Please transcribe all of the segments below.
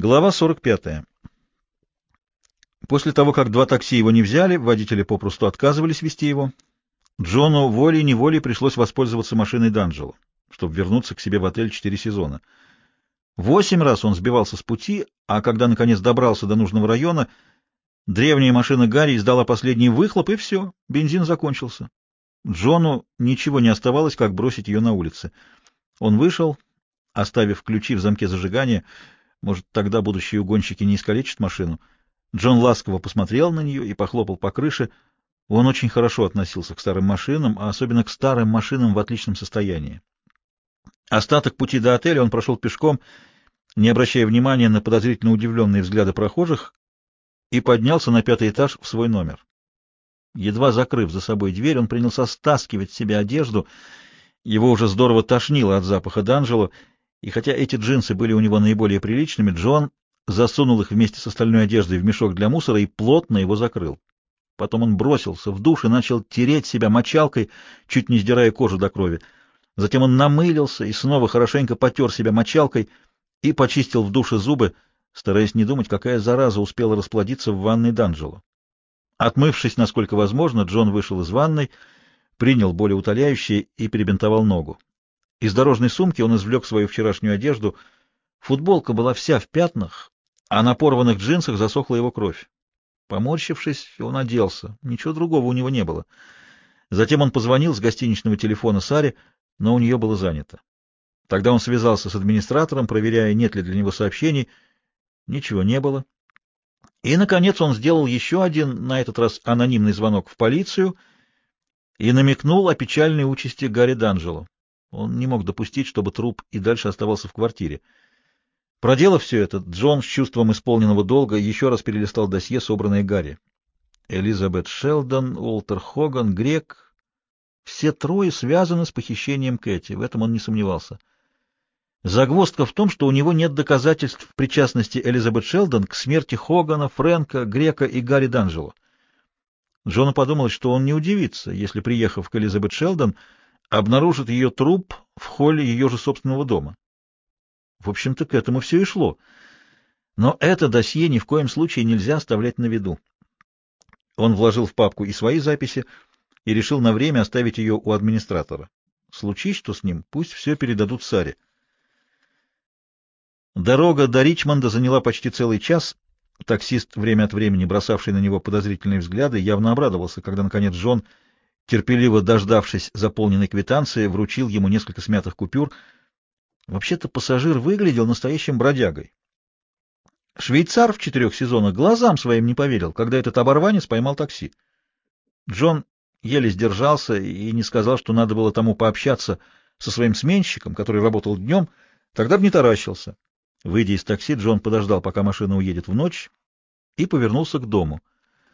Глава 45. После того, как два такси его не взяли, водители попросту отказывались везти его, Джону волей-неволей пришлось воспользоваться машиной Данджело, чтобы вернуться к себе в отель 4 сезона. 8 раз он сбивался с пути, а когда наконец добрался до нужного района, древняя машина Гарри издала последний выхлоп, и все, бензин закончился. Джону ничего не оставалось, как бросить ее на улице. Он вышел, оставив ключи в замке зажигания. Может, тогда будущие угонщики не искалечат машину. Джон ласково посмотрел на нее и похлопал по крыше. Он очень хорошо относился к старым машинам, а особенно к старым машинам в отличном состоянии. Остаток пути до отеля он прошел пешком, не обращая внимания на подозрительно удивленные взгляды прохожих, и поднялся на 5-й этаж в свой номер. Едва закрыв за собой дверь, он принялся стаскивать с себя одежду. Его уже здорово тошнило от запаха Данжело, и хотя эти джинсы были у него наиболее приличными, Джон засунул их вместе с остальной одеждой в мешок для мусора и плотно его закрыл. Потом он бросился в душ и начал тереть себя мочалкой, чуть не сдирая кожу до крови. Затем он намылился и снова хорошенько потер себя мочалкой и почистил в душе зубы, стараясь не думать, какая зараза успела расплодиться в ванной Данжело. Отмывшись, насколько возможно, Джон вышел из ванной, принял болеутоляющее и перебинтовал ногу. Из дорожной сумки он извлек свою вчерашнюю одежду. Футболка была вся в пятнах, а на порванных джинсах засохла его кровь. Поморщившись, он оделся. Ничего другого у него не было. Затем он позвонил с гостиничного телефона Саре, но у нее было занято. Тогда он связался с администратором, проверяя, нет ли для него сообщений. Ничего не было. И, наконец, он сделал еще один, на этот раз анонимный звонок в полицию и намекнул о печальной участи Гарри Данджело. Он не мог допустить, чтобы труп и дальше оставался в квартире. Проделав все это, Джон с чувством исполненного долга еще раз перелистал досье, собранное Гарри. Элизабет Шелдон, Уолтер Хоган, Грек — все трое связаны с похищением Кэти, в этом он не сомневался. Загвоздка в том, что у него нет доказательств причастности Элизабет Шелдон к смерти Хогана, Фрэнка, Грека и Гарри Данджело. Джону подумалось, что он не удивится, если, приехав к Элизабет Шелдон, обнаружит ее труп в холле ее же собственного дома. В общем-то, к этому все и шло. Но это досье ни в коем случае нельзя оставлять на виду. Он вложил в папку и свои записи и решил на время оставить ее у администратора. Случись что с ним, пусть все передадут Саре. Дорога до Ричмонда заняла почти целый час. Таксист, время от времени бросавший на него подозрительные взгляды, явно обрадовался, когда, наконец, Джон, терпеливо дождавшись заполненной квитанции, вручил ему несколько смятых купюр. Вообще-то пассажир выглядел настоящим бродягой. Швейцар в 4 сезонах глазам своим не поверил, когда этот оборванец поймал такси. Джон еле сдержался и не сказал, что надо было тому пообщаться со своим сменщиком, который работал днем, тогда бы не таращился. Выйдя из такси, Джон подождал, пока машина уедет в ночь, и повернулся к дому.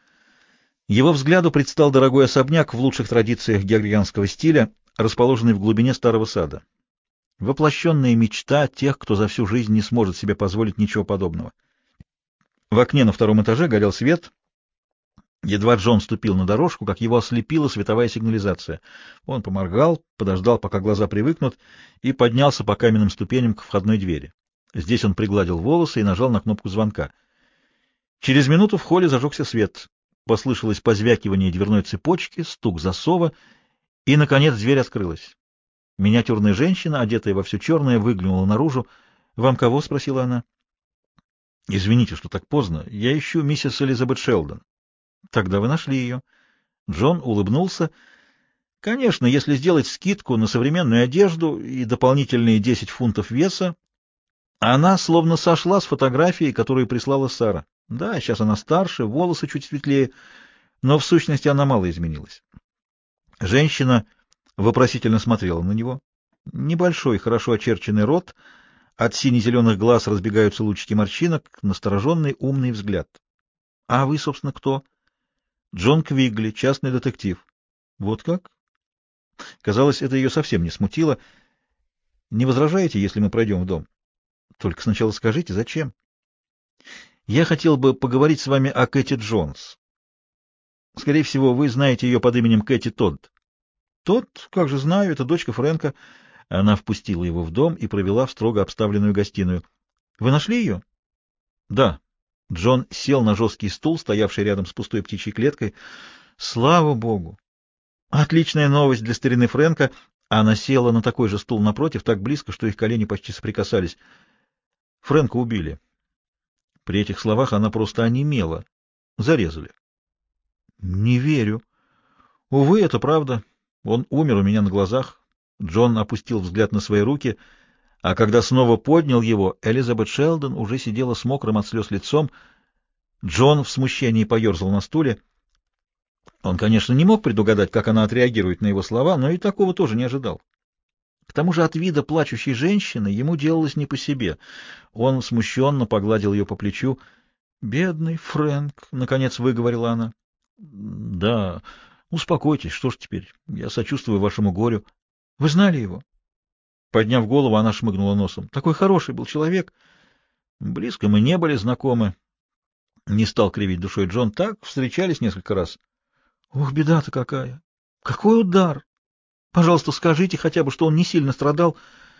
Его взгляду предстал дорогой особняк в лучших традициях георгианского стиля, расположенный в глубине старого сада. Воплощенная мечта тех, кто за всю жизнь не сможет себе позволить ничего подобного. В окне на 2-м этаже горел свет. Едва Джон ступил на дорожку, как его ослепила световая сигнализация. Он поморгал, подождал, пока глаза привыкнут, и поднялся по каменным ступеням к входной двери. Здесь он пригладил волосы и нажал на кнопку звонка. Через минуту в холле зажегся свет. Послышалось позвякивание дверной цепочки, стук засова, и, наконец, дверь открылась. Миниатюрная женщина, одетая во все черное, выглянула наружу. «Вам кого?» — спросила она. «Извините, что так поздно. Я ищу миссис Элизабет Шелдон». «Тогда вы нашли ее». Джон улыбнулся. «Конечно, если сделать скидку на современную одежду и дополнительные 10 фунтов веса, она словно сошла с фотографии, которую прислала Сара. Да, сейчас она старше, волосы чуть светлее, но в сущности она мало изменилась». Женщина вопросительно смотрела на него. Небольшой, хорошо очерченный рот, от сине-зеленых глаз разбегаются лучики морщинок, настороженный, умный взгляд. — А вы, собственно, кто? — Джон Квигли, частный детектив. — Вот как? Казалось, это ее совсем не смутило. — Не возражаете, если мы пройдем в дом? — Только сначала скажите, зачем? — Я хотел бы поговорить с вами о Кэти Джонс. Скорее всего, вы знаете ее под именем Кэти Тодд. — Тодд? Как же знаю, это дочка Фрэнка. Она впустила его в дом и провела в строго обставленную гостиную. — Вы нашли ее? Да. Джон сел на жесткий стул, стоявший рядом с пустой птичьей клеткой. Слава богу! Отличная новость для старины Фрэнка. Она села на такой же стул напротив, так близко, что их колени почти соприкасались. Фрэнка убили. При этих словах она просто онемела. Зарезали. Не верю. Увы, это правда. Он умер у меня на глазах. Джон опустил взгляд на свои руки, а когда снова поднял его, Элизабет Шелдон уже сидела с мокрым от слез лицом. Джон в смущении поерзал на стуле. Он, конечно, не мог предугадать, как она отреагирует на его слова, но и такого тоже не ожидал. К тому же от вида плачущей женщины ему делалось не по себе. Он смущенно погладил ее по плечу. «Бедный Фрэнк», — наконец выговорила она. «Да, успокойтесь, что ж теперь? Я сочувствую вашему горю. Вы знали его?» Подняв голову, она шмыгнула носом. «Такой хороший был человек. Близко мы не были знакомы». Не стал кривить душой Джон. «Так, встречались несколько раз». «Ох, беда-то какая! Какой удар! Пожалуйста, скажите хотя бы, что он не сильно страдал».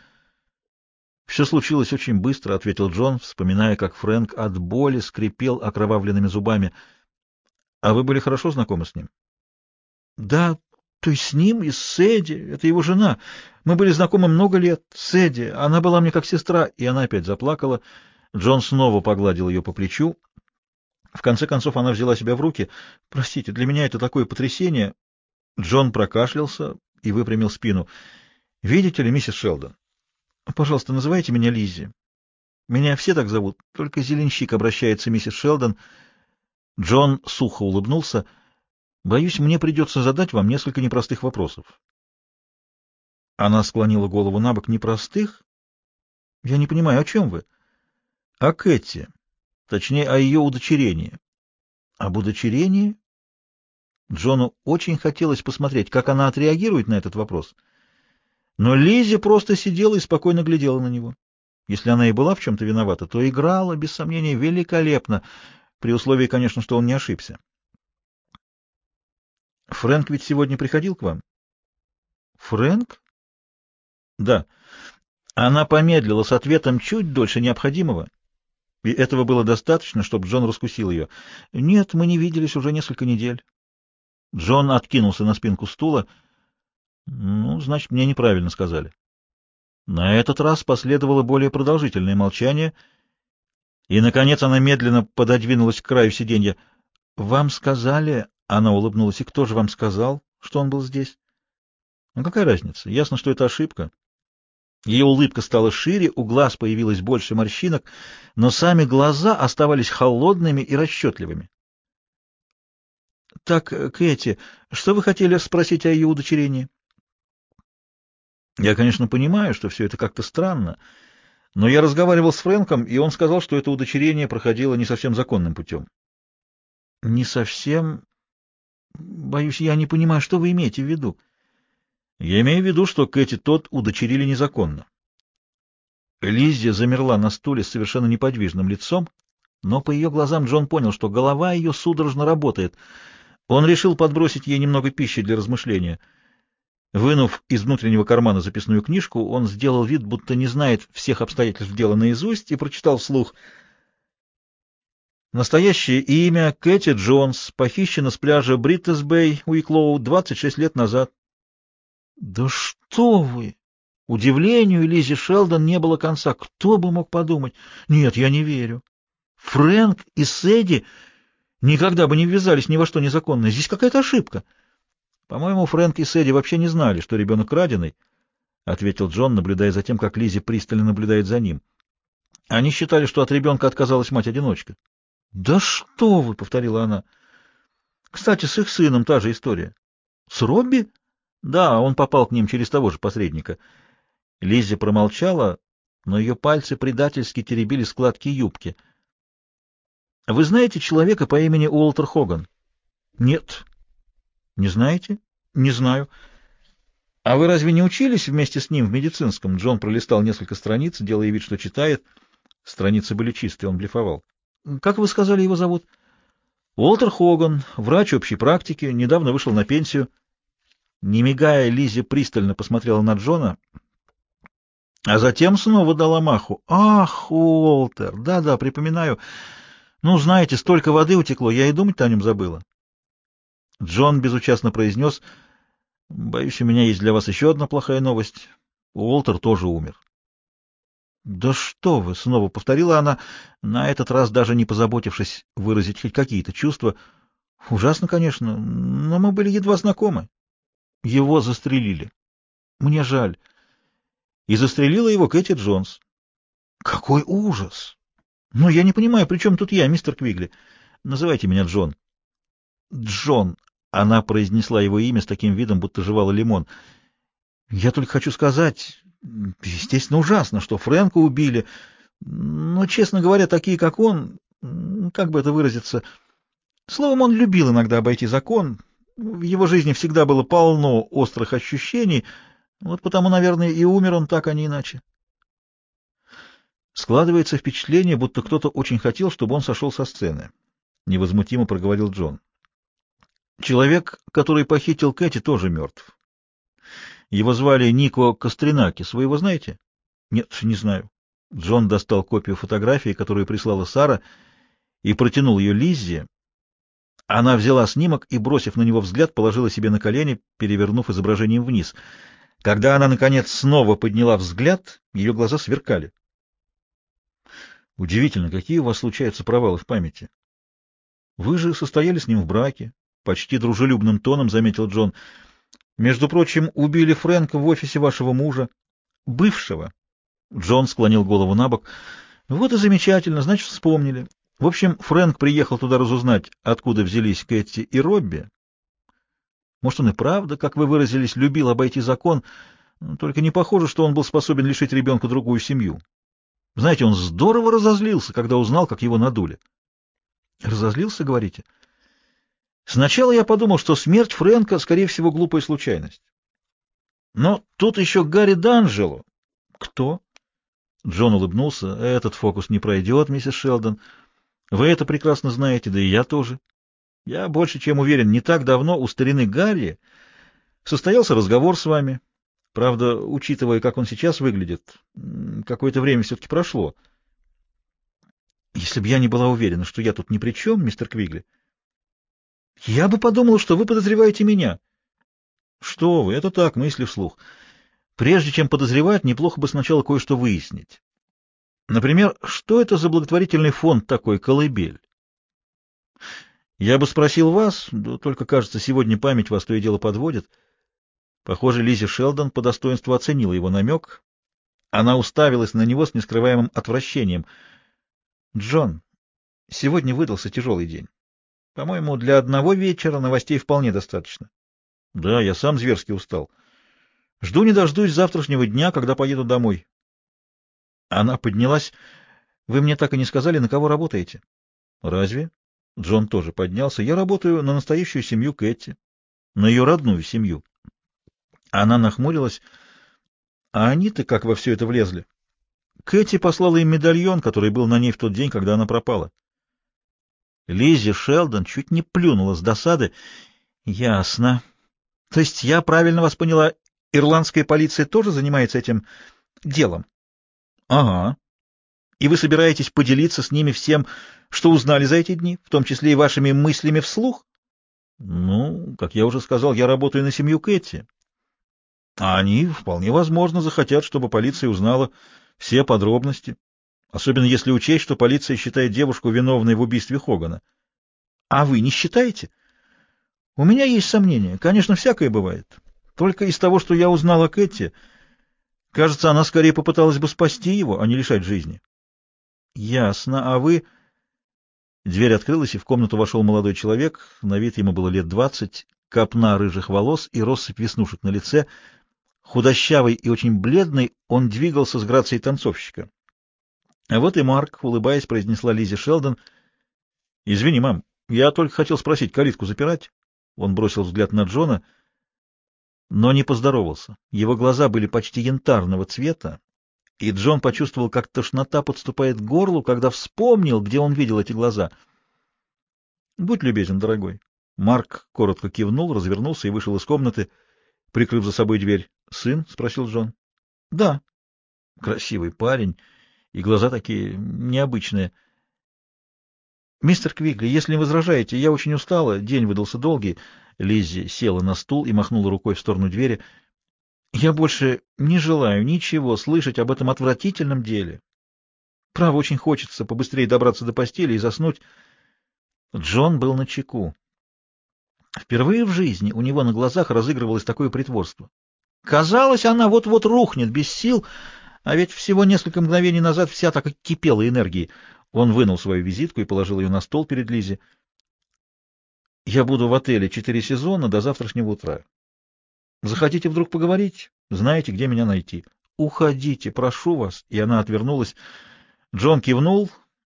«Все случилось очень быстро», — ответил Джон, вспоминая, как Фрэнк от боли скрипел окровавленными зубами. «А вы были хорошо знакомы с ним?» «Да, то есть с ним и с Сэдди, это его жена. Мы были знакомы много лет. Сэдди, она была мне как сестра». И она опять заплакала. Джон снова погладил ее по плечу. В конце концов она взяла себя в руки. «Простите, для меня это такое потрясение». Джон прокашлялся и выпрямил спину. «Видите ли, миссис Шелдон, пожалуйста, называйте меня Лиззи. Меня все так зовут, только зеленщик обращается миссис Шелдон». Джон сухо улыбнулся. «Боюсь, мне придется задать вам несколько непростых вопросов». Она склонила голову набок. «Непростых? Я не понимаю, о чем вы?» «О Кэти, точнее, о ее удочерении». «Об удочерении?» Джону очень хотелось посмотреть, как она отреагирует на этот вопрос. Но Лиззи просто сидела и спокойно глядела на него. Если она и была в чем-то виновата, то играла, без сомнения, великолепно, при условии, конечно, что он не ошибся. «Фрэнк ведь сегодня приходил к вам?» «Фрэнк?» «Да». Она помедлила с ответом чуть дольше необходимого, и этого было достаточно, чтобы Джон раскусил ее. «Нет, мы не виделись уже несколько недель». Джон откинулся на спинку стула. «Ну, значит, мне неправильно сказали». На этот раз последовало более продолжительное молчание, и, наконец, она медленно пододвинулась к краю сиденья. «Вам сказали...» — она улыбнулась. «И кто же вам сказал, что он был здесь?» «Ну, какая разница? Ясно, что это ошибка». Ее улыбка стала шире, у глаз появилось больше морщинок, но сами глаза оставались холодными и расчетливыми. «Так, Кэти, что вы хотели спросить о ее удочерении?» «Я, конечно, понимаю, что все это как-то странно, но я разговаривал с Фрэнком, и он сказал, что это удочерение проходило не совсем законным путем». «Не совсем? Боюсь, я не понимаю, что вы имеете в виду?» «Я имею в виду, что Кэти тот удочерили незаконно». Лиззи замерла на стуле с совершенно неподвижным лицом, но по ее глазам Джон понял, что голова ее судорожно работает. Он решил подбросить ей немного пищи для размышления. Вынув из внутреннего кармана записную книжку, он сделал вид, будто не знает всех обстоятельств дела наизусть, и прочитал вслух. Настоящее имя Кэти Джонс, похищена с пляжа Бриттес-Бэй, Уиклоу, 26 лет назад. «Да что вы!» Удивлению Лиззи Шелдон не было конца. Кто бы мог подумать? Нет, я не верю. Фрэнк и Сэдди никогда бы не ввязались ни во что незаконное. Здесь какая-то ошибка. По-моему, Фрэнк и Сэдди вообще не знали, что ребенок краденый, — ответил Джон, наблюдая за тем, как Лиззи пристально наблюдает за ним. Они считали, что от ребенка отказалась мать-одиночка. — Да что вы, — повторила она. — Кстати, с их сыном та же история. — С Робби? — Да, он попал к ним через того же посредника. Лиззи промолчала, но ее пальцы предательски теребили складки юбки. — Вы знаете человека по имени Уолтер Хоган? — Нет. — Не знаете? — Не знаю. — А вы разве не учились вместе с ним в медицинском? Джон пролистал несколько страниц, делая вид, что читает. Страницы были чистые, он блефовал. — Как вы сказали, его зовут? — Уолтер Хоган, врач общей практики, недавно вышел на пенсию. Не мигая, Лиззи пристально посмотрела на Джона. А затем снова дала маху. Ах, Уолтер, да-да, припоминаю. Ну, знаете, столько воды утекло, я и думать о нем забыла. Джон безучастно произнес: «Боюсь, у меня есть для вас еще одна плохая новость. Уолтер тоже умер». «Да что вы!» — снова повторила она, на этот раз даже не позаботившись выразить хоть какие-то чувства. «Ужасно, конечно, но мы были едва знакомы. Его застрелили. Мне жаль». И застрелила его Кэти Джонс. «Какой ужас! Но я не понимаю, при чем тут я, мистер Квигли? Называйте меня Джон». «Джон!» — она произнесла его имя с таким видом, будто жевала лимон. «Я только хочу сказать, естественно, ужасно, что Фрэнка убили, но, честно говоря, такие, как он, как бы это выразиться, словом, он любил иногда обойти закон, в его жизни всегда было полно острых ощущений, вот потому, наверное, и умер он так, а не иначе». Складывается впечатление, будто кто-то очень хотел, чтобы он сошел со сцены, — невозмутимо проговорил Джон. Человек, который похитил Кэти, тоже мертв. Его звали Нико Костринакис. Вы его знаете? Нет, не знаю. Джон достал копию фотографии, которую прислала Сара, и протянул ее Лиззе. Она взяла снимок и, бросив на него взгляд, положила себе на колени, перевернув изображением вниз. Когда она, наконец, снова подняла взгляд, ее глаза сверкали. Удивительно, какие у вас случаются провалы в памяти. Вы же состояли с ним в браке, — почти дружелюбным тоном заметил Джон. Между прочим, убили Фрэнка в офисе вашего мужа, бывшего. Джон склонил голову на бок. Вот и замечательно, значит, вспомнили. В общем, Фрэнк приехал туда разузнать, откуда взялись Кэти и Робби. Может, он и правда, как вы выразились, любил обойти закон, только не похоже, что он был способен лишить ребенка другую семью. Знаете, он здорово разозлился, когда узнал, как его надули. Разозлился, говорите? Сначала я подумал, что смерть Фрэнка, скорее всего, глупая случайность. Но тут еще Гарри Данджело. Кто? Джон улыбнулся. Этот фокус не пройдет, миссис Шелдон. Вы это прекрасно знаете, да и я тоже. Я больше чем уверен, не так давно у старины Гарри состоялся разговор с вами. Правда, учитывая, как он сейчас выглядит, какое-то время все-таки прошло. Если бы я не была уверена, что я тут ни при чем, мистер Квигли, я бы подумала, что вы подозреваете меня. Что вы, это так, мысли вслух. Прежде чем подозревать, неплохо бы сначала кое-что выяснить. Например, что это за благотворительный фонд такой «Колыбель»? Я бы спросил вас, да только, кажется, сегодня память вас то и дело подводит. Похоже, Лиззи Шелдон по достоинству оценила его намек. Она уставилась на него с нескрываемым отвращением. «Джон, сегодня выдался тяжелый день. По-моему, для одного вечера новостей вполне достаточно». «Да, я сам зверски устал. Жду не дождусь завтрашнего дня, когда поеду домой». Она поднялась. «Вы мне так и не сказали, на кого работаете?» «Разве?» Джон тоже поднялся. «Я работаю на настоящую семью Кэти, на ее родную семью». Она нахмурилась. «А они-то как во все это влезли?» Кэти послала им медальон, который был на ней в тот день, когда она пропала. Лиззи Шелдон чуть не плюнула с досады. «Ясно. То есть я правильно вас поняла, ирландская полиция тоже занимается этим делом?» «Ага. И вы собираетесь поделиться с ними всем, что узнали за эти дни, в том числе и вашими мыслями вслух?» «Ну, как я уже сказал, я работаю на семью Кэти. А они, вполне возможно, захотят, чтобы полиция узнала все подробности, особенно если учесть, что полиция считает девушку виновной в убийстве Хогана. А вы не считаете? У меня есть сомнения. Конечно, всякое бывает. Только из того, что я узнал о Кэти, кажется, она скорее попыталась бы спасти его, а не лишать жизни». «Ясно. А вы...» Дверь открылась, и в комнату вошел молодой человек. На вид ему было лет 20, копна рыжих волос и россыпь веснушек на лице. Худощавый и очень бледный, он двигался с грацией танцовщика. А вот и Марк, улыбаясь, произнесла Лиззи Шелдон. «Извини, мам, я только хотел спросить, калитку запирать?» Он бросил взгляд на Джона, но не поздоровался. Его глаза были почти янтарного цвета, и Джон почувствовал, как тошнота подступает к горлу, когда вспомнил, где он видел эти глаза. «Будь любезен, дорогой». Марк коротко кивнул, развернулся и вышел из комнаты, прикрыв за собой дверь. «Сын?» — спросил Джон. «Да». Красивый парень, и глаза такие необычные. «Мистер Квигли, если не возражаете, я очень устала, день выдался долгий». Лиззи села на стул и махнула рукой в сторону двери. «Я больше не желаю ничего слышать об этом отвратительном деле. Право, очень хочется побыстрее добраться до постели и заснуть». Джон был начеку. Впервые в жизни у него на глазах разыгрывалось такое притворство. Казалось, она вот-вот рухнет без сил, а ведь всего несколько мгновений назад вся так и кипела энергией. Он вынул свою визитку и положил ее на стол перед Лиззи. «Я буду в отеле 4 сезона до завтрашнего утра. Захотите вдруг поговорить? Знаете, где меня найти. Уходите, прошу вас». И она отвернулась. Джон кивнул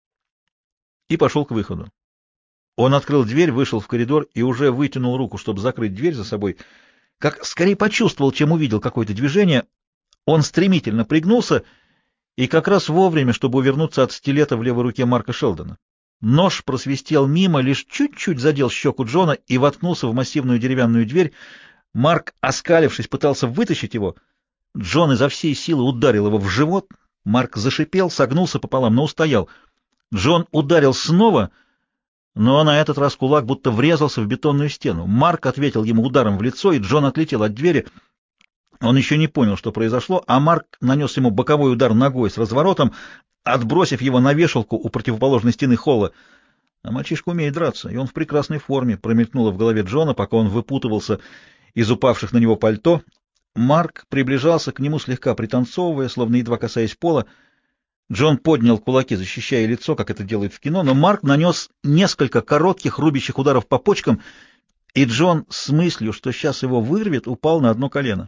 и пошел к выходу. Он открыл дверь, вышел в коридор и уже вытянул руку, чтобы закрыть дверь за собой, как скорее почувствовал, чем увидел какое-то движение. Он стремительно пригнулся и как раз вовремя, чтобы увернуться от стилета в левой руке Марка Шелдона. Нож просвистел мимо, лишь чуть-чуть задел щеку Джона и воткнулся в массивную деревянную дверь. Марк, оскалившись, пытался вытащить его. Джон изо всей силы ударил его в живот. Марк зашипел, согнулся пополам, но устоял. Джон ударил снова, но на этот раз кулак будто врезался в бетонную стену. Марк ответил ему ударом в лицо, и Джон отлетел от двери. Он еще не понял, что произошло, а Марк нанес ему боковой удар ногой с разворотом, отбросив его на вешалку у противоположной стены холла. А мальчишка умеет драться, и он в прекрасной форме, промелькнуло в голове Джона, пока он выпутывался из упавших на него пальто. Марк приближался к нему, слегка пританцовывая, словно едва касаясь пола. Джон поднял кулаки, защищая лицо, как это делают в кино, но Марк нанес несколько коротких рубящих ударов по почкам, и Джон с мыслью, что сейчас его вырвет, упал на одно колено.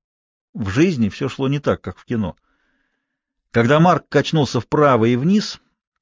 В жизни все шло не так, как в кино. Когда Марк качнулся вправо и вниз,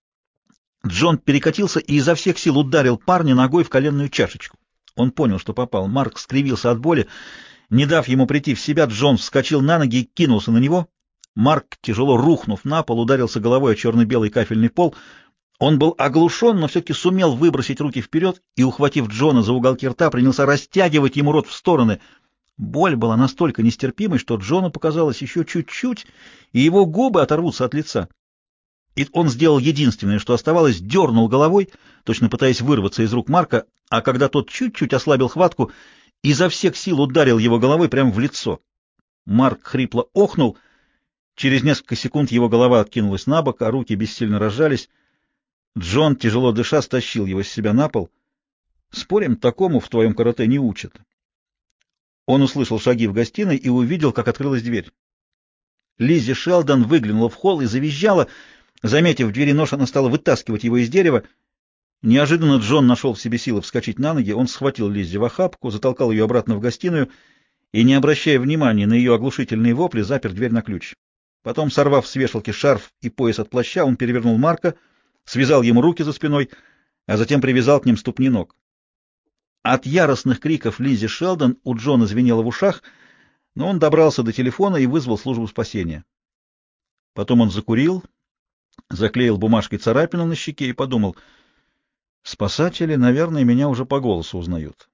Джон перекатился и изо всех сил ударил парня ногой в коленную чашечку. Он понял, что попал. Марк скривился от боли. Не дав ему прийти в себя, Джон вскочил на ноги и кинулся на него. Марк, тяжело рухнув на пол, ударился головой о черно-белый кафельный пол. Он был оглушен, но все-таки сумел выбросить руки вперед и, ухватив Джона за уголки рта, принялся растягивать ему рот в стороны. Боль была настолько нестерпимой, что Джону показалось еще чуть-чуть, и его губы оторвутся от лица. И он сделал единственное, что оставалось, дернул головой, точно пытаясь вырваться из рук Марка, а когда тот чуть-чуть ослабил хватку, изо всех сил ударил его головой прямо в лицо. Марк хрипло охнул. Через несколько секунд его голова откинулась на бок, а руки бессильно разжались. Джон, тяжело дыша, стащил его с себя на пол. «Спорим, такому в твоем карате не учат». Он услышал шаги в гостиной и увидел, как открылась дверь. Лиззи Шелдон выглянула в холл и завизжала. Заметив в двери нож, она стала вытаскивать его из дерева. Неожиданно Джон нашел в себе силы вскочить на ноги. Он схватил Лиззи в охапку, затолкал ее обратно в гостиную и, не обращая внимания на ее оглушительные вопли, запер дверь на ключ. Потом, сорвав с вешалки шарф и пояс от плаща, он перевернул Марка, связал ему руки за спиной, а затем привязал к ним ступни ног. От яростных криков Лиззи Шелдон у Джона звенело в ушах, но он добрался до телефона и вызвал службу спасения. Потом он закурил, заклеил бумажкой царапину на щеке и подумал: спасатели, наверное, меня уже по голосу узнают.